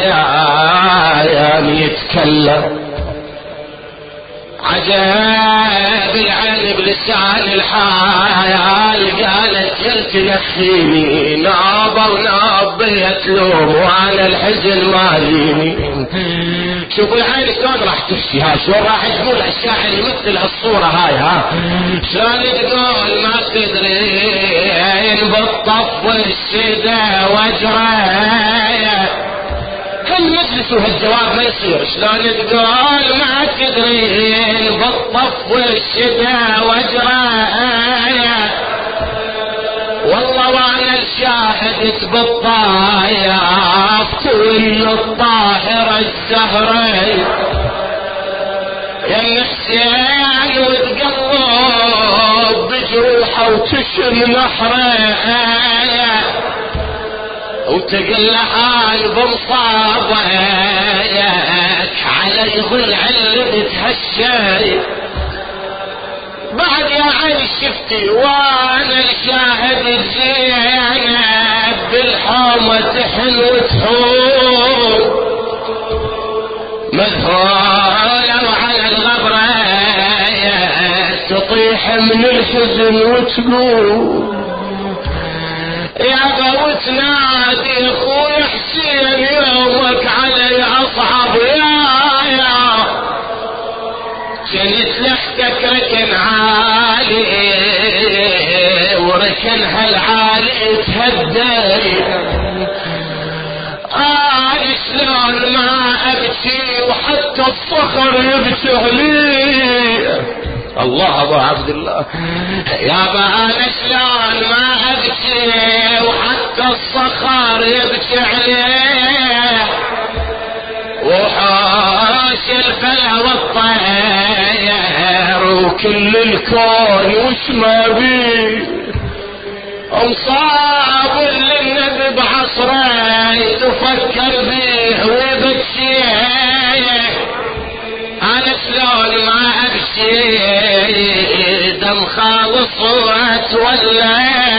يا يتكلم. عجب العين بلسان الحال قالت جلت نخيني نابة ونابيت لوم وانا الحزن ماليني. شوفوا العين شلون راح تحكي، ها شلون راح تقول الشاعر يمثل الصورة هاي، ها شلون تقول ما تدرين بالطف والشدة واجري. هالمجلس وهالجواب ما يصير. شلون تقول ما تدرين بالطف والشدة واجري. والله وانا الشاهد بالطايف كل الطاهر الزهري يا حسين وتقلب بجروحه وتشم نحره وتقل حال بمصابك على يظل علبة هالشاي. بعد يا عين شفتي وانا الشاهد الزينب بالحومة تحن وتحوم مذهولة وعلى الغبرة تطيح من الحزن وتقوم. يا وتنادي اخوي حسين يومك علي اصعب يا كنت لحتك ركن عالي وركن هالعالي تهدي. شلون ما ابكي وحتى الصخر يبكي علي. الله ابو عبد الله يا انا شلون ما ابكي وحتى الصخر يبكي عليه. وحاش الفلا والطير وكل الكون وش ما بيه مصاب للنبي بعصره تفكر بيه ويبكيه. انا شلون ما ابكي دم خالص ولا.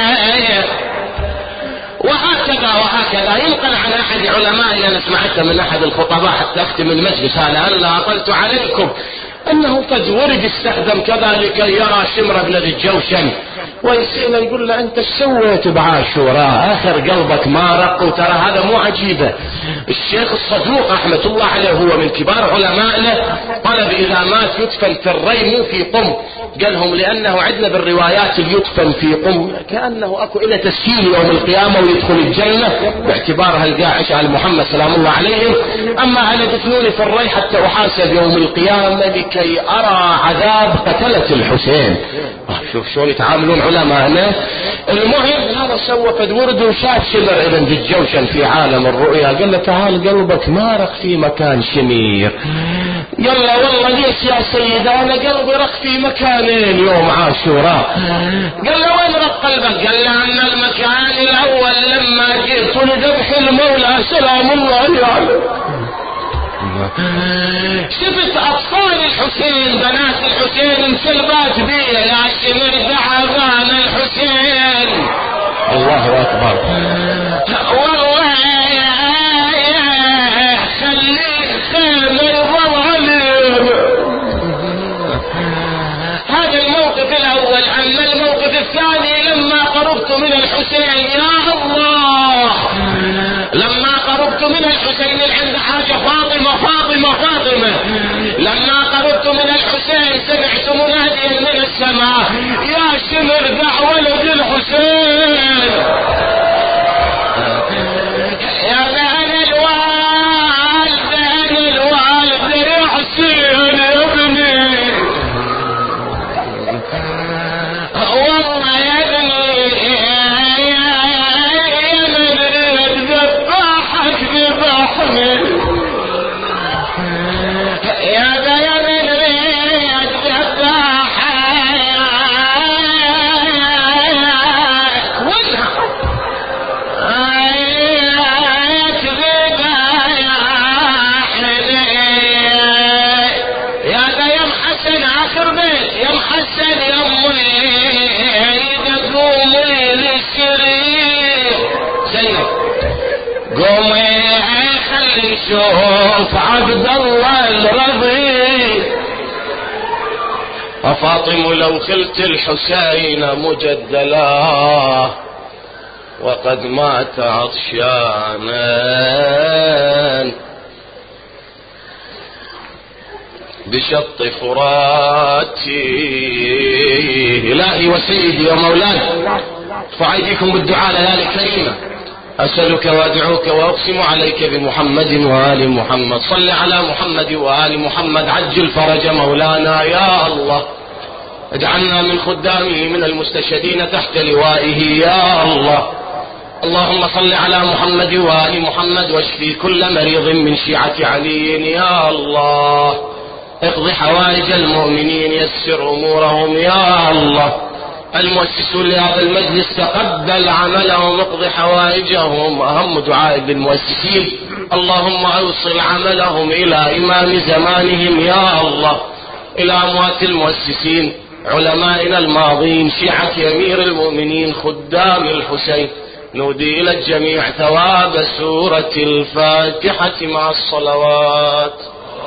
وهكذا ينقل عن احد علمائنا، انا سمعته من احد الخطباء حتى اختم المجلس هذا. انا لا اطلت عليكم أنه قد ورد استخدم كذلك يرى شمر بن ذي الجوشن ويسأله يقول له أنت سويت بعاشوراء آخر قلبك ما رق، وترى هذا مو عجيبة. الشيخ الصدوق رحمة الله عليه هو من كبار علمائنا طلب إذا مات يدفن في الري مو في قم، قالهم لأنه عندنا بالروايات يدفن في قم كأنه أكو إلى تسهيل يوم القيامة ويدخل الجنة باعتبارها القاعش على محمد سلام الله عليه. أما على دفنوني في الري حتى أحاسب يوم القيامة لكي أرى عذاب قتلة الحسين. شوف شلون يتعاملون علماءنا. المهم هذا سوى فد ورد وشاف شمر ابن ذي الجوشن في عالم الرؤيا، قال له تعال قلبك ما رق في مكان شمير. يلا والله ليش يا سيد انا قلبي رق في مكانين يوم عاشوراء. قال له وين رق قلبك؟ قال له ان المكان الاول لما جئت لذبح المولى سلام الله عليه شفت اطفال الحسين بنات الحسين مسلبات بيه يا شمر دعوان الحسين. الله اكبر. والله خليه خيمه يظل عليه. هذا الموقف الاول. اما الموقف الثاني لما قربت من الحسين يا الله، لما قربت من الحسين عند حاجة فاطمة فاطمة فاطمة، لما قربت من الحسين سمعت مناديا من السماء يا شمر دع ولد الحسين يا بأن الوالد أنا الوالد يا حسين يا ابني والله يا ابني شوف عبد الله الرضي. وفاطم لو خلت الحسين مجدلا وقد مات عطشانا بشط فراتي. إلهي وسيدي ومولاي ارفع ايديكم بالدعاء ليالي كريمة. أسألك وأدعوك وأقسم عليك بمحمد وآل محمد. صل على محمد وآل محمد. عجل فرج مولانا يا الله. اجعلنا من خدامه من المستشهدين تحت لوائه يا الله. اللهم صل على محمد وآل محمد واشفي كل مريض من شيعة علي يا الله. اقض حوائج المؤمنين يسر أمورهم يا الله. المؤسسون لهذا المجلس تقبل عملهم اقض حوائجهم. أهم دعاء للمؤسسين اللهم اوصل عملهم إلى إمام زمانهم يا الله. إلى أموات المؤسسين علمائنا الماضين شيعة أمير المؤمنين خدام الحسين نودي إلى الجميع ثواب سورة الفاتحة مع الصلوات.